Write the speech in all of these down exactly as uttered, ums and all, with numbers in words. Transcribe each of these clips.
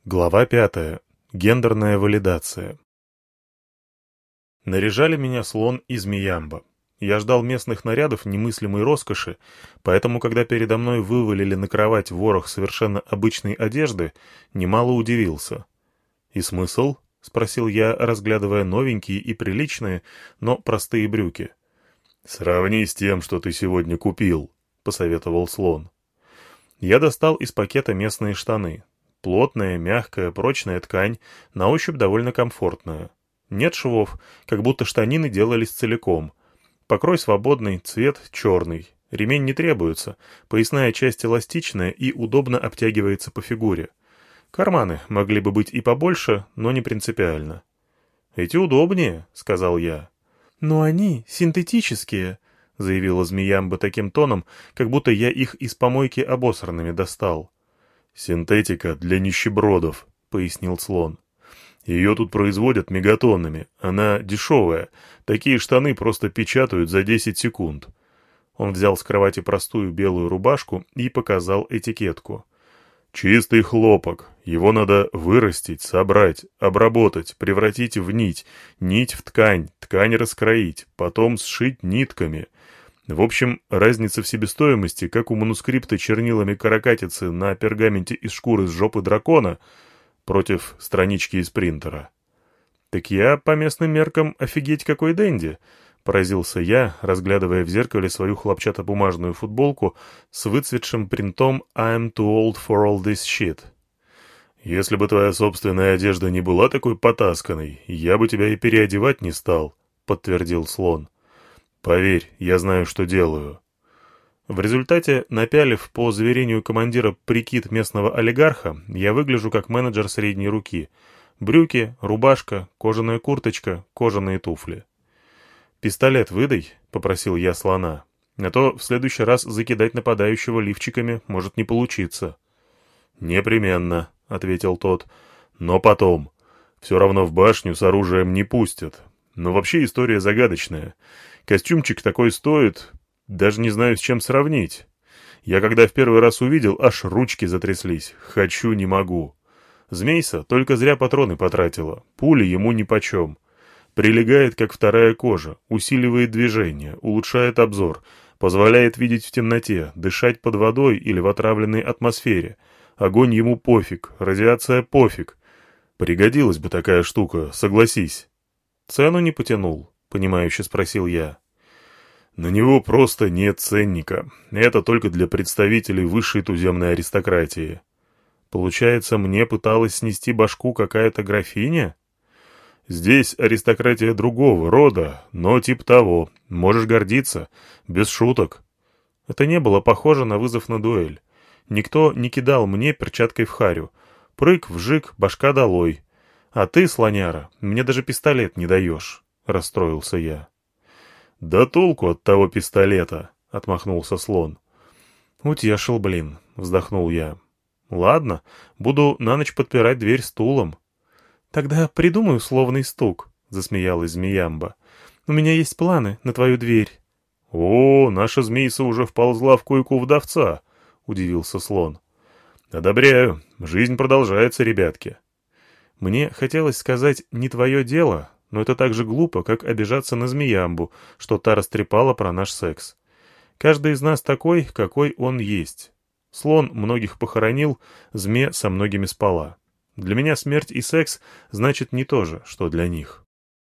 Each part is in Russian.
Глава пятая. Гендерная валидация. Наряжали меня Слон и Змеямба. Я ждал местных нарядов немыслимой роскоши, поэтому, когда передо мной вывалили на кровать ворох совершенно обычной одежды, немало удивился. «И смысл?» — спросил я, разглядывая новенькие и приличные, но простые брюки. «Сравни с тем, что ты сегодня купил», — посоветовал Слон. Я достал из пакета местные штаны. Плотная, мягкая, прочная ткань, на ощупь довольно комфортная. Нет швов, как будто штанины делались целиком. Покрой свободный, цвет черный. Ремень не требуется, поясная часть эластичная и удобно обтягивается по фигуре. Карманы могли бы быть и побольше, но не принципиально. «Эти удобнее», — сказал я. «Но они синтетические», — заявила Змеямба таким тоном, как будто я их из помойки обосранными достал. «Синтетика для нищебродов», — пояснил Слон. «Ее тут производят мегатоннами. Она дешевая. Такие штаны просто печатают за десять секунд». Он взял с кровати простую белую рубашку и показал этикетку. «Чистый хлопок. Его надо вырастить, собрать, обработать, превратить в нить, нить в ткань, ткань раскроить, потом сшить нитками». В общем, разница в себестоимости, как у манускрипта чернилами каракатицы на пергаменте из шкуры с жопы дракона против странички из принтера. «Так я, по местным меркам, офигеть какой денди!» — поразился я, разглядывая в зеркале свою хлопчатобумажную футболку с выцветшим принтом «I'm too old for all this shit». «Если бы твоя собственная одежда не была такой потасканной, я бы тебя и переодевать не стал», — подтвердил Слон. «Поверь, я знаю, что делаю». В результате, напялив по заверению командира прикид местного олигарха, я выгляжу как менеджер средней руки. Брюки, рубашка, кожаная курточка, кожаные туфли. «Пистолет выдай», — попросил я Слона. «А то в следующий раз закидать нападающего лифчиками может не получиться». «Непременно», — ответил тот. «Но потом. Все равно в башню с оружием не пустят. Но вообще история загадочная. Костюмчик такой стоит, даже не знаю, с чем сравнить. Я когда в первый раз увидел, аж ручки затряслись. Хочу, не могу. Змейса только зря патроны потратила. Пули ему нипочем. Прилегает, как вторая кожа, усиливает движение, улучшает обзор, позволяет видеть в темноте, дышать под водой или в отравленной атмосфере. Огонь ему пофиг, радиация пофиг. Пригодилась бы такая штука, согласись. Цену не потянул. — понимающе спросил я. «На него просто нет ценника. Это только для представителей высшей туземной аристократии». «Получается, мне пыталась снести башку какая-то графиня?» «Здесь аристократия другого рода, но типа того. Можешь гордиться. Без шуток». Это не было похоже на вызов на дуэль. Никто не кидал мне перчаткой в харю. Прыг, вжик, башка долой. А ты, слоняра, мне даже пистолет не даешь. — расстроился я. «Да толку от того пистолета!» — отмахнулся Слон. «Утешил, блин!» — вздохнул я. «Ладно, буду на ночь подпирать дверь стулом». «Тогда придумай условный стук», — засмеялась Змеямба. «У меня есть планы на твою дверь». «О, наша змейса уже вползла в койку вдовца», — удивился Слон. «Одобряю. Жизнь продолжается, ребятки». Мне хотелось сказать «не твое дело», но это так же глупо, как обижаться на Змеямбу, что та растрепала про наш секс. Каждый из нас такой, какой он есть. Слон многих похоронил, Зме со многими спала. Для меня смерть и секс значит не то же, что для них.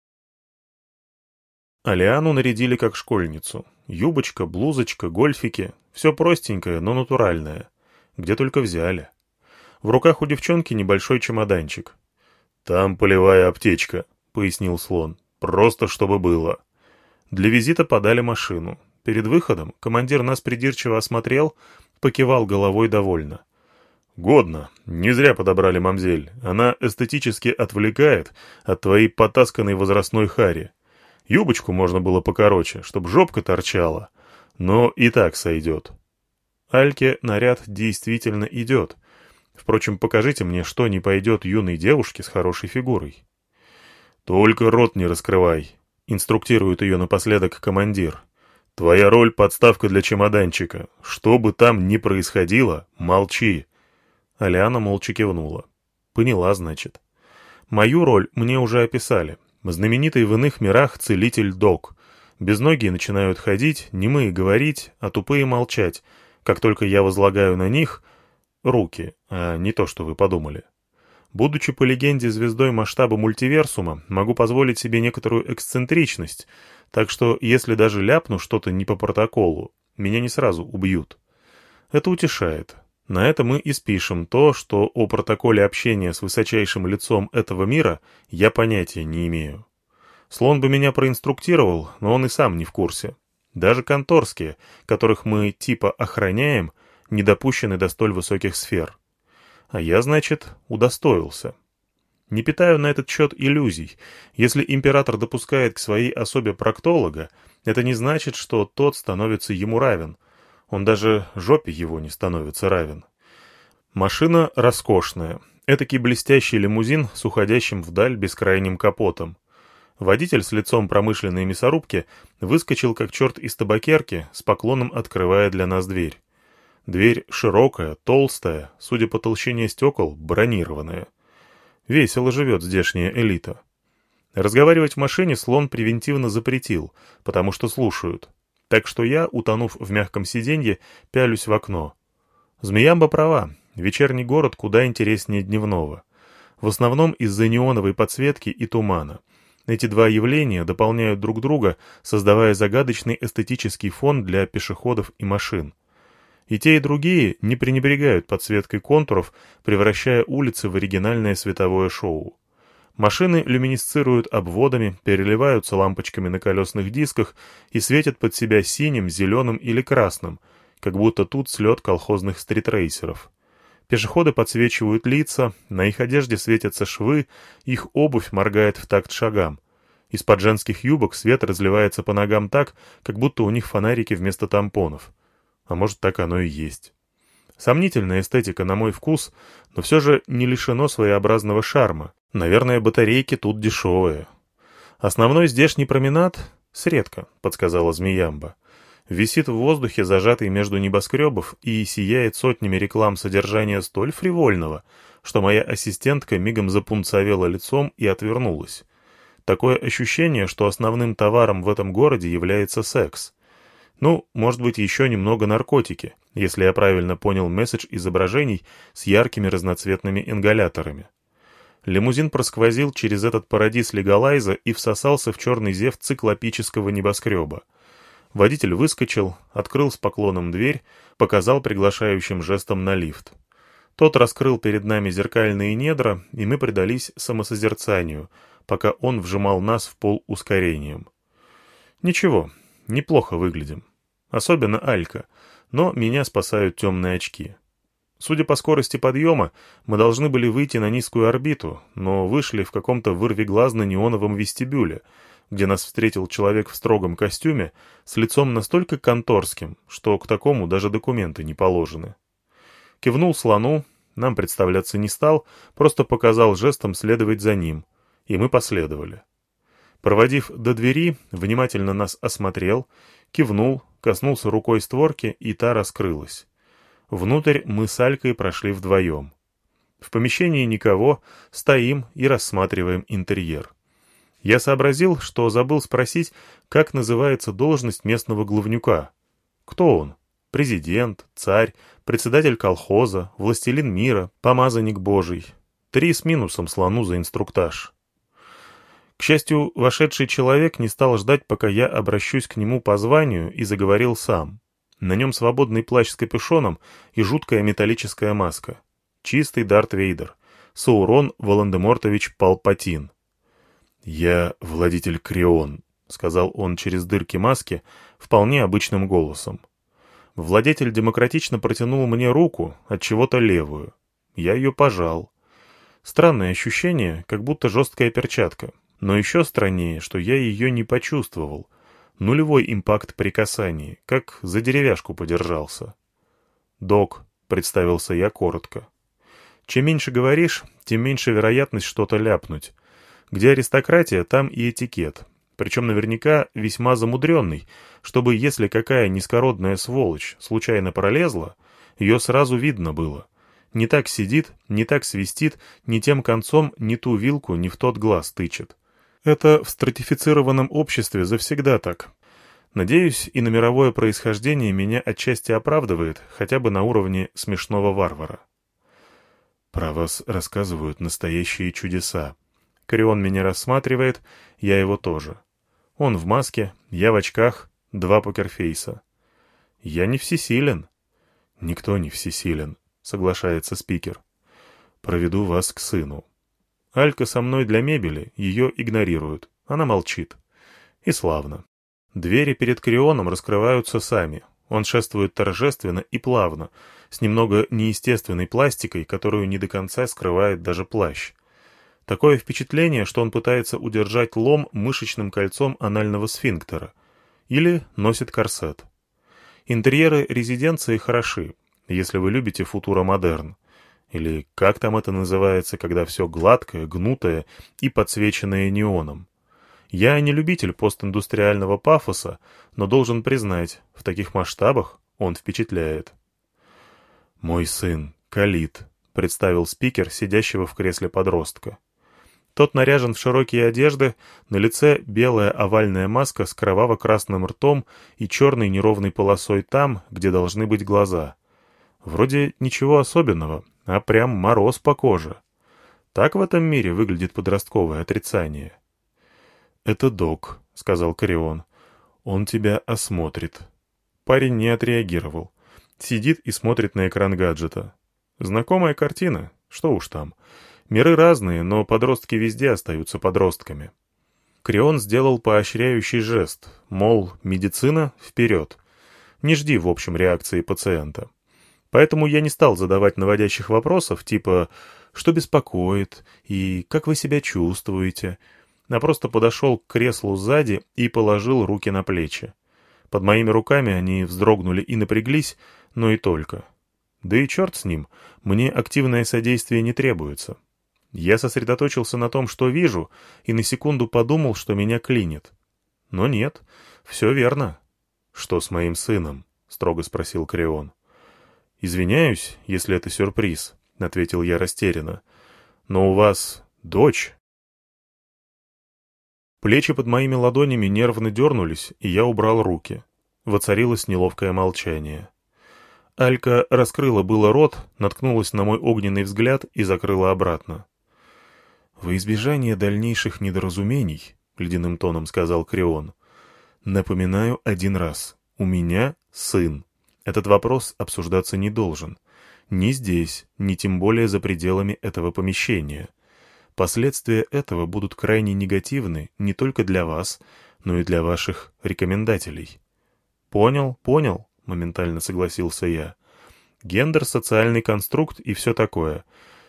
Алиану нарядили как школьницу. Юбочка, блузочка, гольфики. Все простенькое, но натуральное. Где только взяли. В руках у девчонки небольшой чемоданчик. «Там полевая аптечка», — пояснил Слон. «Просто чтобы было». Для визита подали машину. Перед выходом командир нас придирчиво осмотрел, покивал головой довольно. «Годно. Не зря подобрали мамзель. Она эстетически отвлекает от твоей потасканной возрастной хари. Юбочку можно было покороче, чтоб жопка торчала. Но и так сойдет». Альке наряд действительно идет. Впрочем, покажите мне, что не пойдет юной девушке с хорошей фигурой. «Только рот не раскрывай», — инструктирует ее напоследок командир. «Твоя роль — подставка для чемоданчика. Что бы там ни происходило, молчи». Алиана молча кивнула. Поняла, значит. Мою роль мне уже описали. Знаменитый в иных мирах целитель Док. Безногие начинают ходить, немые говорить, а тупые молчать, как только я возлагаю на них руки, а не то, что вы подумали. Будучи по легенде звездой масштаба мультиверсума, могу позволить себе некоторую эксцентричность, так что если даже ляпну что-то не по протоколу, меня не сразу убьют. Это утешает. На это мы и спишем то, что о протоколе общения с высочайшим лицом этого мира я понятия не имею. Слон бы меня проинструктировал, но он и сам не в курсе. Даже конторские, которых мы типа охраняем, не допущены до столь высоких сфер. А я, значит, удостоился. Не питаю на этот счет иллюзий. Если император допускает к своей особе проктолога, это не значит, что тот становится ему равен. Он даже жопе его не становится равен. Машина роскошная. Этакий блестящий лимузин с уходящим вдаль бескрайним капотом. Водитель с лицом промышленной мясорубки выскочил как черт из табакерки, с поклоном открывая для нас дверь. Дверь широкая, толстая, судя по толщине стекол, бронированная. Весело живет здешняя элита. Разговаривать в машине слон превентивно запретил, потому что слушают. Так что я, утонув в мягком сиденье, пялюсь в окно. Змеямба права, вечерний город куда интереснее дневного. В основном из-за неоновой подсветки и тумана. Эти два явления дополняют друг друга, создавая загадочный эстетический фон для пешеходов и машин. И те, и другие не пренебрегают подсветкой контуров, превращая улицы в оригинальное световое шоу. Машины люминесцируют обводами, переливаются лампочками на колесных дисках и светят под себя синим, зеленым или красным, как будто тут слет колхозных стритрейсеров. Пешеходы подсвечивают лица, на их одежде светятся швы, их обувь моргает в такт шагам. Из-под женских юбок свет разливается по ногам так, как будто у них фонарики вместо тампонов. А может, так оно и есть. Сомнительная эстетика на мой вкус, но все же не лишено своеобразного шарма. Наверное, батарейки тут дешевые. Основной здешний променад — средка, подсказала Змеямба. Висит в воздухе, зажатый между небоскребов, и сияет сотнями реклам содержания столь фривольного, что моя ассистентка мигом запунцовела лицом и отвернулась. Такое ощущение, что основным товаром в этом городе является секс. Ну, может быть, еще немного наркотики, если я правильно понял месседж изображений с яркими разноцветными ингаляторами. Лимузин просквозил через этот парадиз легалайза и всосался в черный зев циклопического небоскреба. Водитель выскочил, открыл с поклоном дверь, показал приглашающим жестом на лифт. Тот раскрыл перед нами зеркальные недра, и мы предались самосозерцанию, пока он вжимал нас в пол ускорением. Ничего, неплохо выглядим. Особенно Алька, но меня спасают темные очки. Судя по скорости подъема, мы должны были выйти на низкую орбиту, но вышли в каком-то вырвиглазно-неоновом вестибюле, где нас встретил человек в строгом костюме с лицом настолько конторским, что к такому даже документы не положены. Кивнул слону, нам представляться не стал, просто показал жестом следовать за ним, и мы последовали. Проводив до двери, внимательно нас осмотрел, кивнул, коснулся рукой створки, и та раскрылась. Внутрь мы с Алькой прошли вдвоем. В помещении никого, стоим и рассматриваем интерьер. Я сообразил, что забыл спросить, как называется должность местного главнюка. Кто он? Президент, царь, председатель колхоза, властелин мира, помазанник божий. Три с минусом слону за инструктаж. К счастью, вошедший человек не стал ждать, пока я обращусь к нему по званию, и заговорил сам. На нем свободный плащ с капюшоном и жуткая металлическая маска. Чистый Дарт Вейдер. Саурон Волан-де-Мортович Палпатин. «Я владетель Крион», — сказал он через дырки маски вполне обычным голосом. Владетель демократично протянул мне руку, отчего-то левую. Я ее пожал. Странное ощущение, как будто жесткая перчатка. Но еще страннее, что я ее не почувствовал. Нулевой импакт при касании, как за деревяшку подержался. «Док», — представился я коротко. Чем меньше говоришь, тем меньше вероятность что-то ляпнуть. Где аристократия, там и этикет. Причем наверняка весьма замудренный, чтобы, если какая низкородная сволочь случайно пролезла, ее сразу видно было. Не так сидит, не так свистит, ни тем концом, ни ту вилку, ни в тот глаз тычет. Это в стратифицированном обществе завсегда так. Надеюсь, и на мировое происхождение меня отчасти оправдывает, хотя бы на уровне смешного варвара. Про вас рассказывают настоящие чудеса. Корион меня рассматривает, я его тоже. Он в маске, я в очках, два покерфейса. Я не всесилен. Никто не всесилен, соглашается спикер. Проведу вас к сыну. Алька со мной для мебели, ее игнорируют. Она молчит. И славно. Двери перед Корионом раскрываются сами. Он шествует торжественно и плавно, с немного неестественной пластикой, которую не до конца скрывает даже плащ. Такое впечатление, что он пытается удержать лом мышечным кольцом анального сфинктера. Или носит корсет. Интерьеры резиденции хороши, если вы любите футуромодерн. Или как там это называется, когда все гладкое, гнутое и подсвеченное неоном. Я не любитель постиндустриального пафоса, но должен признать, в таких масштабах он впечатляет. «Мой сын, Калит», — представил спикер, сидящего в кресле подростка. Тот наряжен в широкие одежды, на лице белая овальная маска с кроваво-красным ртом и черной неровной полосой там, где должны быть глаза. Вроде ничего особенного, а прям мороз по коже. Так в этом мире выглядит подростковое отрицание. «Это док», — сказал Корион. «Он тебя осмотрит». Парень не отреагировал. Сидит и смотрит на экран гаджета. Знакомая картина, что уж там. Миры разные, но подростки везде остаются подростками. Корион сделал поощряющий жест, мол, медицина вперед. Не жди, в общем, реакции пациента. Поэтому я не стал задавать наводящих вопросов, типа «что беспокоит?» и «как вы себя чувствуете?», а просто подошел к креслу сзади и положил руки на плечи. Под моими руками они вздрогнули и напряглись, но и только. Да и черт с ним, мне активное содействие не требуется. Я сосредоточился на том, что вижу, и на секунду подумал, что меня клинит. Но нет, все верно. «Что с моим сыном?» — строго спросил Корион. «Извиняюсь, если это сюрприз», — ответил я растерянно. «Но у вас дочь». Плечи под моими ладонями нервно дернулись, и я убрал руки. Воцарилось неловкое молчание. Алька раскрыла было рот, наткнулась на мой огненный взгляд и закрыла обратно. «Во избежание дальнейших недоразумений», — ледяным тоном сказал Корион, — «напоминаю один раз. У меня сын. Этот вопрос обсуждаться не должен. Ни здесь, ни тем более за пределами этого помещения. Последствия этого будут крайне негативны не только для вас, но и для ваших рекомендателей». «Понял, понял», — моментально согласился я. «Гендер, социальный конструкт и все такое.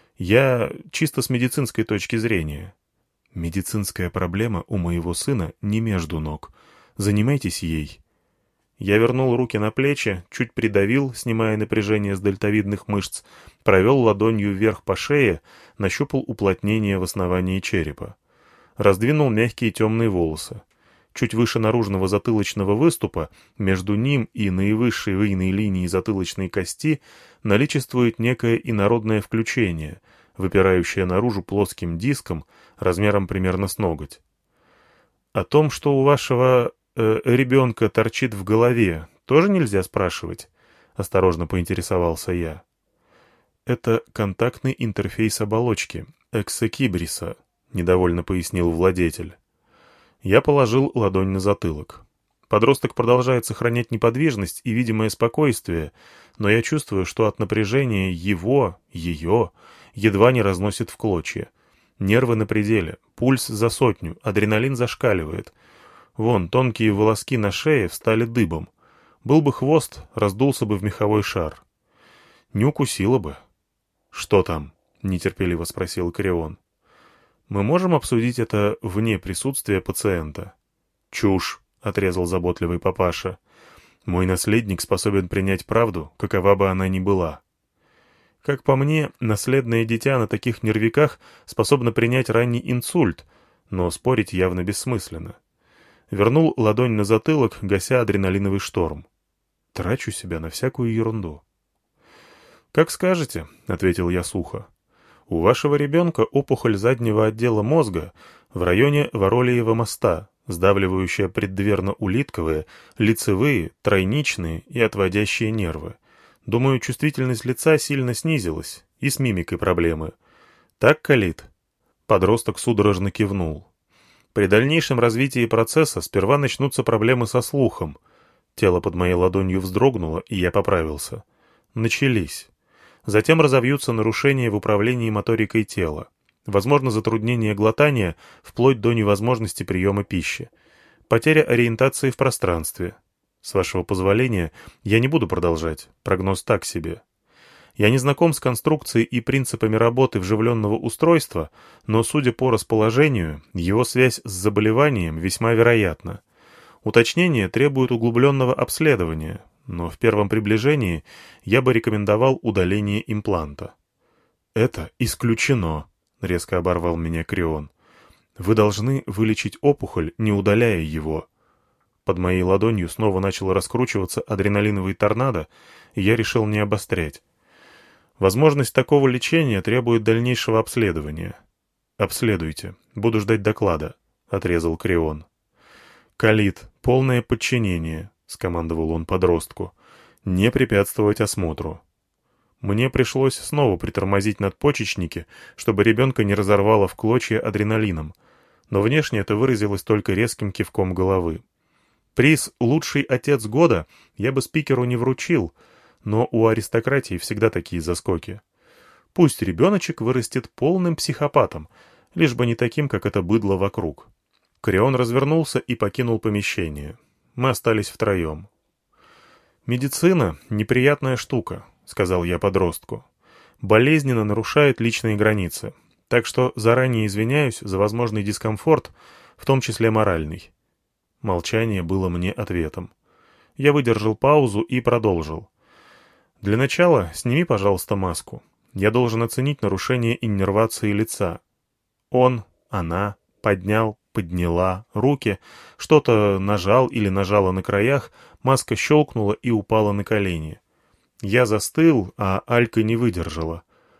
Я чисто с медицинской точки зрения». «Медицинская проблема у моего сына не между ног. Занимайтесь ей». Я вернул руки на плечи, чуть придавил, снимая напряжение с дельтовидных мышц, провел ладонью вверх по шее, нащупал уплотнение в основании черепа. Раздвинул мягкие темные волосы. Чуть выше наружного затылочного выступа, между ним и наивысшей выйной линией затылочной кости, наличествует некое инородное включение, выпирающее наружу плоским диском, размером примерно с ноготь. О том, что у вашего э, ребенка торчит в голове, тоже нельзя спрашивать? Осторожно поинтересовался я. Это контактный интерфейс оболочки, эксокибриса, недовольно пояснил владетель. Я положил ладонь на затылок. Подросток продолжает сохранять неподвижность и видимое спокойствие, но я чувствую, что от напряжения его, ее, едва не разносит в клочья. Нервы на пределе, пульс за сотню, адреналин зашкаливает. Вон, тонкие волоски на шее встали дыбом. Был бы хвост, раздулся бы в меховой шар. Не укусило бы. «Что там?» — нетерпеливо спросил Корион. «Мы можем обсудить это вне присутствия пациента?» «Чушь», — отрезал заботливый папаша. «Мой наследник способен принять правду, какова бы она ни была». Как по мне, наследное дитя на таких нервиках способно принять ранний инсульт, но спорить явно бессмысленно. Вернул ладонь на затылок, гася адреналиновый шторм. Трачу себя на всякую ерунду. «Как скажете», — ответил я сухо. «У вашего ребенка опухоль заднего отдела мозга в районе Воролиева моста, сдавливающая преддверно-улитковые, лицевые, тройничные и отводящие нервы. Думаю, чувствительность лица сильно снизилась, и с мимикой проблемы. Так, Калит?» Подросток судорожно кивнул. «При дальнейшем развитии процесса сперва начнутся проблемы со слухом». Тело под моей ладонью вздрогнуло, и я поправился. Начались. Затем разовьются нарушения в управлении моторикой тела. Возможно, затруднение глотания вплоть до невозможности приема пищи. Потеря ориентации в пространстве. С вашего позволения, я не буду продолжать. Прогноз так себе. Я не знаком с конструкцией и принципами работы вживленного устройства, но, судя по расположению, его связь с заболеванием весьма вероятна. Уточнение требует углубленного обследования, но в первом приближении я бы рекомендовал удаление импланта. «Это исключено», — резко оборвал меня Крион. «Вы должны вылечить опухоль, не удаляя его». Под моей ладонью снова начал раскручиваться адреналиновый торнадо, и я решил не обострять. Возможность такого лечения требует дальнейшего обследования. «Обследуйте. Буду ждать доклада», — отрезал Крион. «Калит, полное подчинение», — скомандовал он подростку. «Не препятствовать осмотру». Мне пришлось снова притормозить надпочечники, чтобы ребенка не разорвало в клочья адреналином, но внешне это выразилось только резким кивком головы. Приз «Лучший отец года» я бы спикеру не вручил, но у аристократии всегда такие заскоки. Пусть ребеночек вырастет полным психопатом, лишь бы не таким, как это быдло вокруг. Крион развернулся и покинул помещение. Мы остались втроем. «Медицина — неприятная штука», — сказал я подростку. «Болезненно нарушает личные границы, так что заранее извиняюсь за возможный дискомфорт, в том числе моральный». Молчание было мне ответом. Я выдержал паузу и продолжил. «Для начала сними, пожалуйста, маску. Я должен оценить нарушение иннервации лица». Он, она, поднял, подняла руки, что-то нажал или нажала на краях, маска щелкнула и упала на колени. Я застыл, а Алька не выдержала.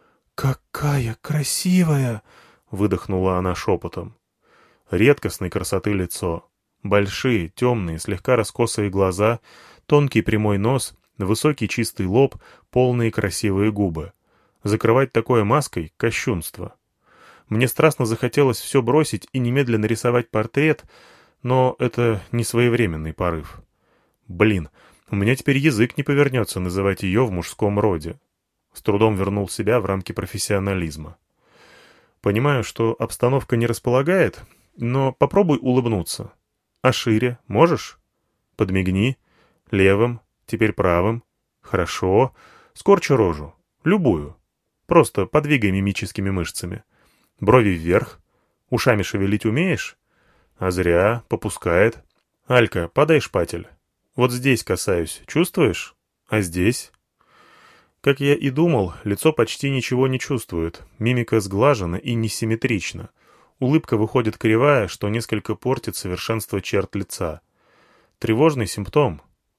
«Какая красивая!» — выдохнула она шепотом. Редкостной красоты лицо. Большие, темные, слегка раскосые глаза, тонкий прямой нос, высокий чистый лоб, полные красивые губы. Закрывать такое маской — кощунство. Мне страстно захотелось все бросить и немедленно рисовать портрет, но это не своевременный порыв. Блин, у меня теперь язык не повернется называть ее в мужском роде. С трудом вернул себя в рамки профессионализма. Понимаю, что обстановка не располагает, но попробуй улыбнуться. А шире можешь? Подмигни. Левым, теперь правым. Хорошо. Скорчи рожу. Любую. Просто подвигай мимическими мышцами. Брови вверх. Ушами шевелить умеешь? А зря, попускает. Алька, подай шпатель. Вот здесь касаюсь. Чувствуешь? А здесь? Как я и думал, лицо почти ничего не чувствует. Мимика сглажена и несимметрична. Улыбка выходит кривая, что несколько портит совершенство черт лица. Тревожный симптом.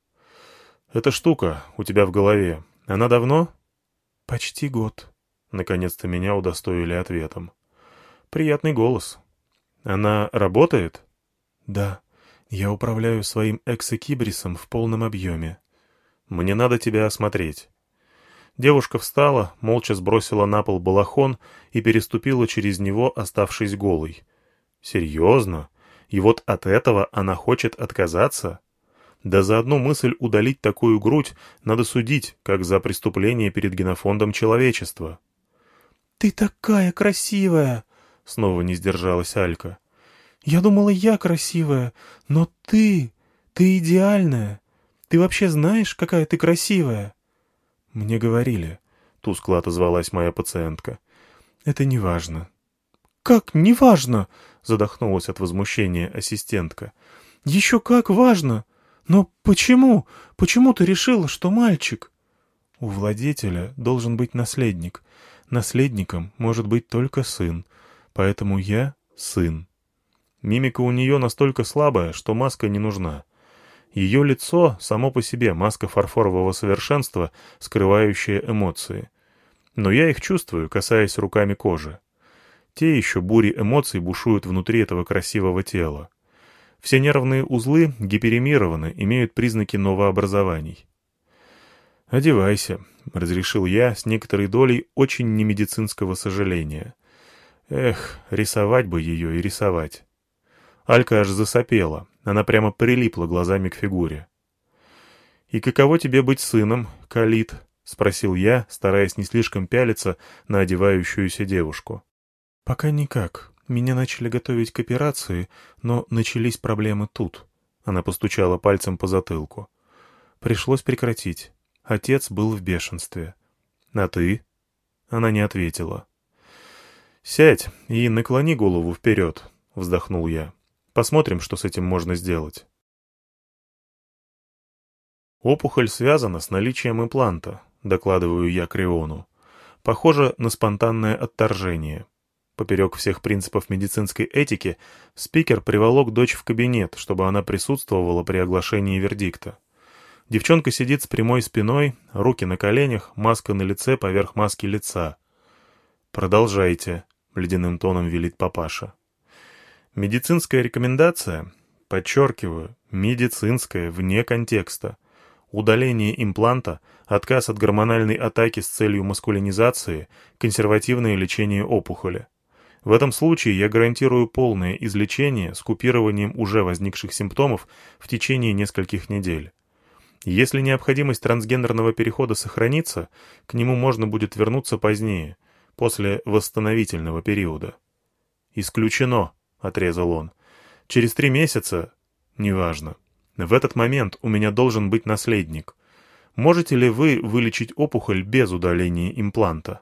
Эта штука у тебя в голове. Она давно? Почти год. Наконец-то меня удостоили ответом. Приятный голос. Она работает? Да. Я управляю своим эксокибрисом в полном объеме. Мне надо тебя осмотреть. Девушка встала, молча сбросила на пол балахон и переступила через него, оставшись голой. Серьезно? И вот от этого она хочет отказаться? Да за одну мысль удалить такую грудь надо судить, как за преступление перед генофондом человечества. «Ты такая красивая!» — снова не сдержалась Алька. «Я думала, я красивая, но ты... ты идеальная. Ты вообще знаешь, какая ты красивая?» «Мне говорили», — тускло отозвалась моя пациентка. «Это не важно». «Как не важно?» — задохнулась от возмущения ассистентка. «Еще как важно! Но почему? Почему ты решила, что мальчик?» «У владетеля должен быть наследник. Наследником может быть только сын. Поэтому я сын». Мимика у нее настолько слабая, что маска не нужна. Ее лицо само по себе маска фарфорового совершенства, скрывающая эмоции. Но я их чувствую, касаясь руками кожи. Те еще бури эмоций бушуют внутри этого красивого тела. Все нервные узлы гиперемированы, имеют признаки новообразований. «Одевайся», — разрешил я с некоторой долей очень немедицинского сожаления. Эх, рисовать бы ее и рисовать. Алька аж засопела, она прямо прилипла глазами к фигуре. «И каково тебе быть сыном, Калит?» — спросил я, стараясь не слишком пялиться на одевающуюся девушку. «Пока никак. Меня начали готовить к операции, но начались проблемы тут». Она постучала пальцем по затылку. «Пришлось прекратить. Отец был в бешенстве». «А ты?» Она не ответила. «Сядь и наклони голову вперед», — вздохнул я. «Посмотрим, что с этим можно сделать». «Опухоль связана с наличием импланта», — докладываю я Криону. «Похоже на спонтанное отторжение». Поперек всех принципов медицинской этики спикер приволок дочь в кабинет, чтобы она присутствовала при оглашении вердикта. Девчонка сидит с прямой спиной, руки на коленях, маска на лице поверх маски лица. «Продолжайте», — ледяным тоном велит папаша. Медицинская рекомендация, подчеркиваю, медицинская, вне контекста. Удаление импланта, отказ от гормональной атаки с целью маскулинизации, консервативное лечение опухоли. В этом случае я гарантирую полное излечение с купированием уже возникших симптомов в течение нескольких недель. Если необходимость трансгендерного перехода сохранится, к нему можно будет вернуться позднее, после восстановительного периода. «Исключено», — отрезал он. «Через три месяца...» «Неважно. В этот момент у меня должен быть наследник. Можете ли вы вылечить опухоль без удаления импланта?»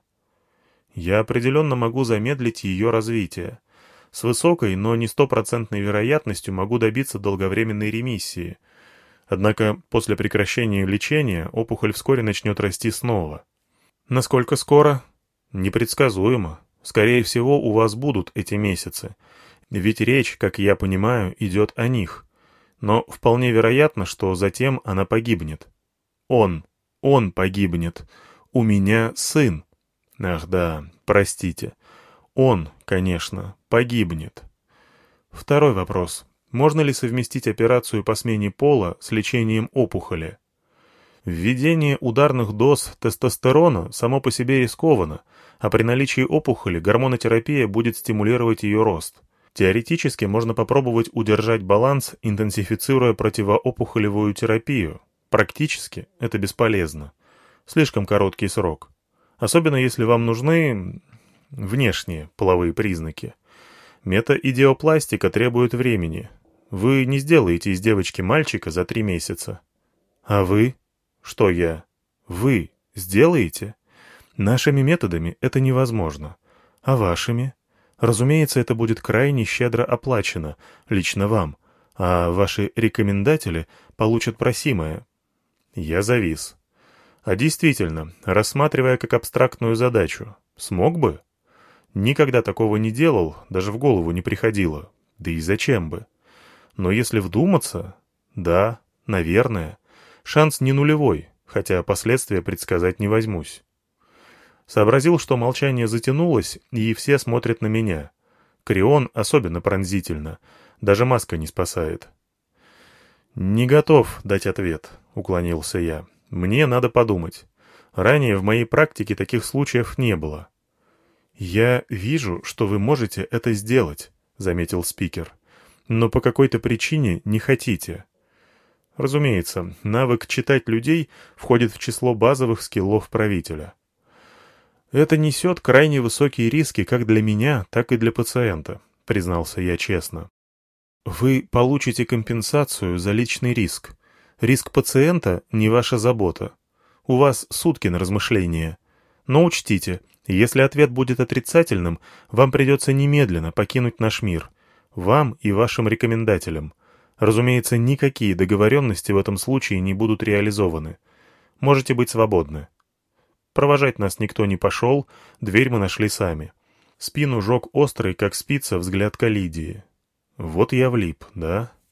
Я определенно могу замедлить ее развитие. С высокой, но не стопроцентной вероятностью могу добиться долговременной ремиссии. Однако после прекращения лечения опухоль вскоре начнет расти снова. Насколько скоро? Непредсказуемо. Скорее всего, у вас будут эти месяцы. Ведь речь, как я понимаю, идет о них. Но вполне вероятно, что затем она погибнет. Он, он погибнет. У меня сын. Ах да, простите. Он, конечно, погибнет. Второй вопрос. Можно ли совместить операцию по смене пола с лечением опухоли? Введение ударных доз тестостерона само по себе рискованно, а при наличии опухоли гормонотерапия будет стимулировать ее рост. Теоретически можно попробовать удержать баланс, интенсифицируя противоопухолевую терапию. Практически это бесполезно. Слишком короткий срок. Особенно если вам нужны внешние половые признаки. Метаидиопластика требует времени. Вы не сделаете из девочки мальчика за три месяца. А вы? Что я? Вы сделаете? Нашими методами это невозможно. А вашими? Разумеется, это будет крайне щедро оплачено, лично вам, а ваши рекомендатели получат просимое. Я завис. А действительно, рассматривая как абстрактную задачу, смог бы? Никогда такого не делал, даже в голову не приходило. Да и зачем бы? Но если вдуматься, да, наверное, шанс не нулевой, хотя последствия предсказать не возьмусь. Сообразил, что молчание затянулось, и все смотрят на меня. Крион особенно пронзительно, даже маска не спасает. «Не готов дать ответ», — уклонился я. «Мне надо подумать. Ранее в моей практике таких случаев не было». «Я вижу, что вы можете это сделать», — заметил спикер. «Но по какой-то причине не хотите». Разумеется, навык читать людей входит в число базовых скиллов правителя. «Это несет крайне высокие риски как для меня, так и для пациента», — признался я честно. «Вы получите компенсацию за личный риск. Риск пациента — не ваша забота. У вас сутки на размышление. Но учтите, если ответ будет отрицательным, вам придется немедленно покинуть наш мир. Вам и вашим рекомендателям. Разумеется, никакие договоренности в этом случае не будут реализованы. Можете быть свободны». Провожать нас никто не пошел, дверь мы нашли сами. Спину жег острый, как спица, взгляд Калидии. Вот я влип, да?